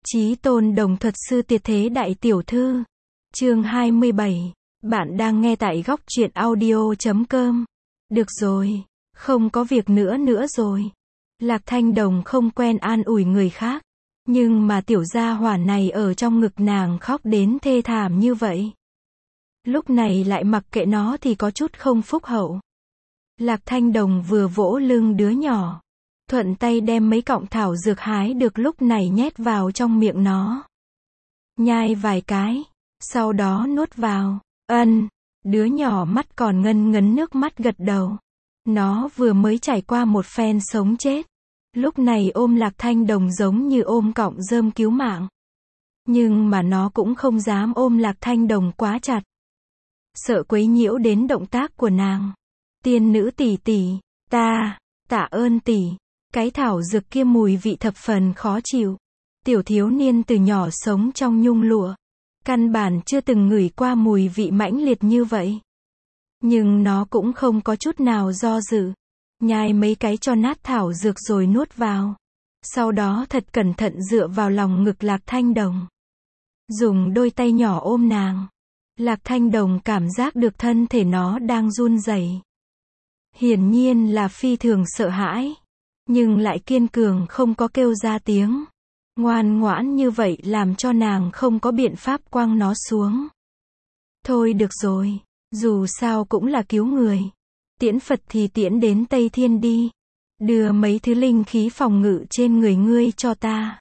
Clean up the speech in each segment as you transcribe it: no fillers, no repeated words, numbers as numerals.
Chí tôn đồng thuật sư tuyệt thế đại tiểu thư. Chương 27. Bạn đang nghe tại góc truyện audio.com. Được rồi, không có việc nữa rồi. Lạc Thanh Đồng không quen an ủi người khác. Nhưng mà tiểu gia hỏa này ở trong ngực nàng khóc đến thê thảm như vậy. Lúc này lại mặc kệ nó thì có chút không phúc hậu. Lạc Thanh Đồng vừa vỗ lưng đứa nhỏ, thuận tay đem mấy cọng thảo dược hái được lúc này nhét vào trong miệng nó. Nhai vài cái, sau đó nuốt vào. Đứa nhỏ mắt còn ngân ngấn nước mắt gật đầu. Nó vừa mới trải qua một phen sống chết. Lúc này ôm Lạc Thanh Đồng giống như ôm cọng rơm cứu mạng. Nhưng mà nó cũng không dám ôm Lạc Thanh Đồng quá chặt. Sợ quấy nhiễu đến động tác của nàng. Tiên nữ tỷ tỷ, tạ ơn tỷ. Cái thảo dược kia mùi vị thập phần khó chịu. Tiểu thiếu niên từ nhỏ sống trong nhung lụa. Căn bản chưa từng ngửi qua mùi vị mãnh liệt như vậy. Nhưng nó cũng không có chút nào do dự. Nhai mấy cái cho nát thảo dược rồi nuốt vào. Sau đó thật cẩn thận dựa vào lòng ngực Lạc Thanh Đồng. Dùng đôi tay nhỏ ôm nàng. Lạc Thanh Đồng cảm giác được thân thể nó đang run rẩy. Hiển nhiên là phi thường sợ hãi. Nhưng lại kiên cường không có kêu ra tiếng. Ngoan ngoãn như vậy làm cho nàng không có biện pháp quăng nó xuống. Thôi được rồi, dù sao cũng là cứu người. Tiễn Phật thì tiễn đến Tây Thiên đi. Đưa mấy thứ linh khí phòng ngự trên người ngươi cho ta.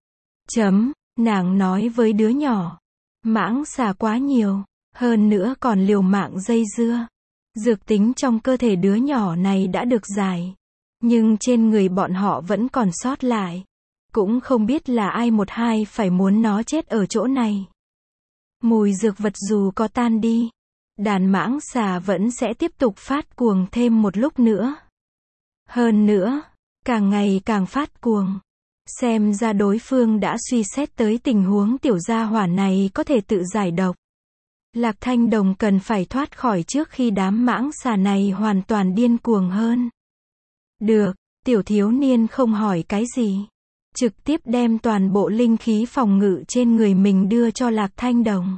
Nàng nói với đứa nhỏ. Mãng xà quá nhiều, hơn nữa còn liều mạng dây dưa. Dược tính trong cơ thể đứa nhỏ này đã được giải. Nhưng trên người bọn họ vẫn còn sót lại. Cũng không biết là ai một hai phải muốn nó chết ở chỗ này. Mùi dược vật dù có tan đi, đàn mãng xà vẫn sẽ tiếp tục phát cuồng thêm một lúc nữa. Hơn nữa, càng ngày càng phát cuồng. Xem ra đối phương đã suy xét tới tình huống tiểu gia hỏa này có thể tự giải độc. Lạc Thanh Đồng cần phải thoát khỏi trước khi đám mãng xà này hoàn toàn điên cuồng hơn. Được, tiểu thiếu niên không hỏi cái gì. Trực tiếp đem toàn bộ linh khí phòng ngự trên người mình đưa cho Lạc Thanh Đồng.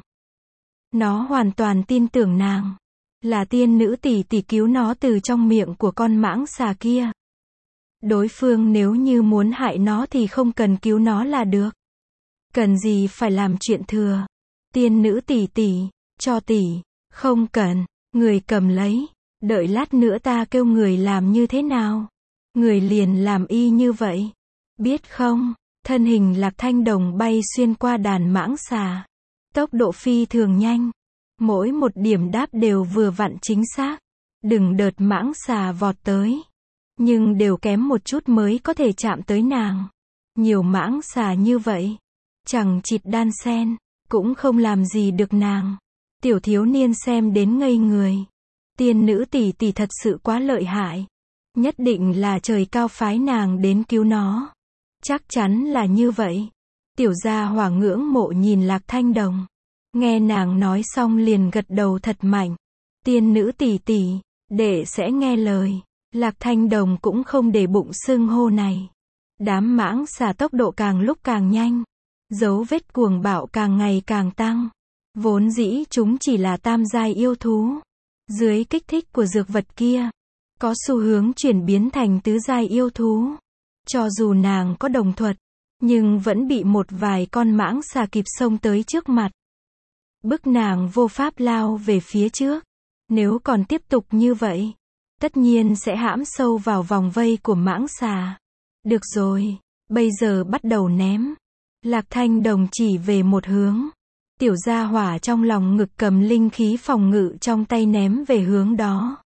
Nó hoàn toàn tin tưởng nàng. Là tiên nữ tỷ tỷ cứu nó từ trong miệng của con mãng xà kia. Đối phương nếu như muốn hại nó thì không cần cứu nó là được. Cần gì phải làm chuyện thừa. Tiên nữ tỷ tỷ, cho tỷ. Không cần, người cầm lấy. Đợi lát nữa ta kêu người làm như thế nào. Người liền làm y như vậy. Biết không, thân hình Lạc Thanh Đồng bay xuyên qua đàn mãng xà. Tốc độ phi thường nhanh. Mỗi một điểm đáp đều vừa vặn chính xác. Đừng đợt mãng xà vọt tới. Nhưng đều kém một chút mới có thể chạm tới nàng. Nhiều mãng xà như vậy. Chẳng chịt đan sen. Cũng không làm gì được nàng. Tiểu thiếu niên xem đến ngây người. Tiên nữ tỷ tỷ thật sự quá lợi hại. Nhất định là trời cao phái nàng đến cứu nó. Chắc chắn là như vậy. Tiểu gia hỏa ngưỡng mộ nhìn Lạc Thanh Đồng. Nghe nàng nói xong liền gật đầu thật mạnh. Tiên nữ tỷ tỷ, đệ sẽ nghe lời. Lạc Thanh Đồng cũng không để bụng xưng hô này. Đám mãng xà tốc độ càng lúc càng nhanh. Dấu vết cuồng bạo càng ngày càng tăng. Vốn dĩ chúng chỉ là tam giai yêu thú. Dưới kích thích của dược vật kia, có xu hướng chuyển biến thành tứ giai yêu thú. Cho dù nàng có đồng thuật, nhưng vẫn bị một vài con mãng xà kịp xông tới trước mặt. Bức nàng vô pháp lao về phía trước. Nếu còn tiếp tục như vậy, tất nhiên sẽ hãm sâu vào vòng vây của mãng xà. Được rồi, bây giờ bắt đầu ném. Lạc Thanh Đồng chỉ về một hướng. Tiểu gia hỏa trong lòng ngực cầm linh khí phòng ngự trong tay ném về hướng đó.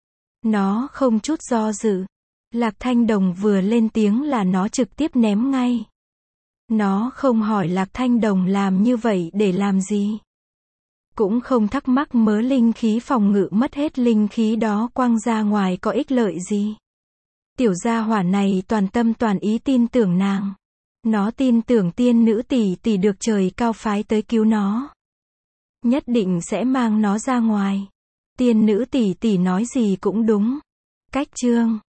Nó không chút do dự. Lạc Thanh Đồng vừa lên tiếng là nó trực tiếp ném ngay. Nó không hỏi Lạc Thanh Đồng làm như vậy để làm gì. Cũng không thắc mắc mớ linh khí phòng ngự mất hết linh khí đó quăng ra ngoài có ích lợi gì. Tiểu gia hỏa này toàn tâm toàn ý tin tưởng nàng. Nó tin tưởng tiên nữ tỷ tỷ được trời cao phái tới cứu nó. Nhất định sẽ mang nó ra ngoài. Tiên nữ tỷ tỷ nói gì cũng đúng. Cách chương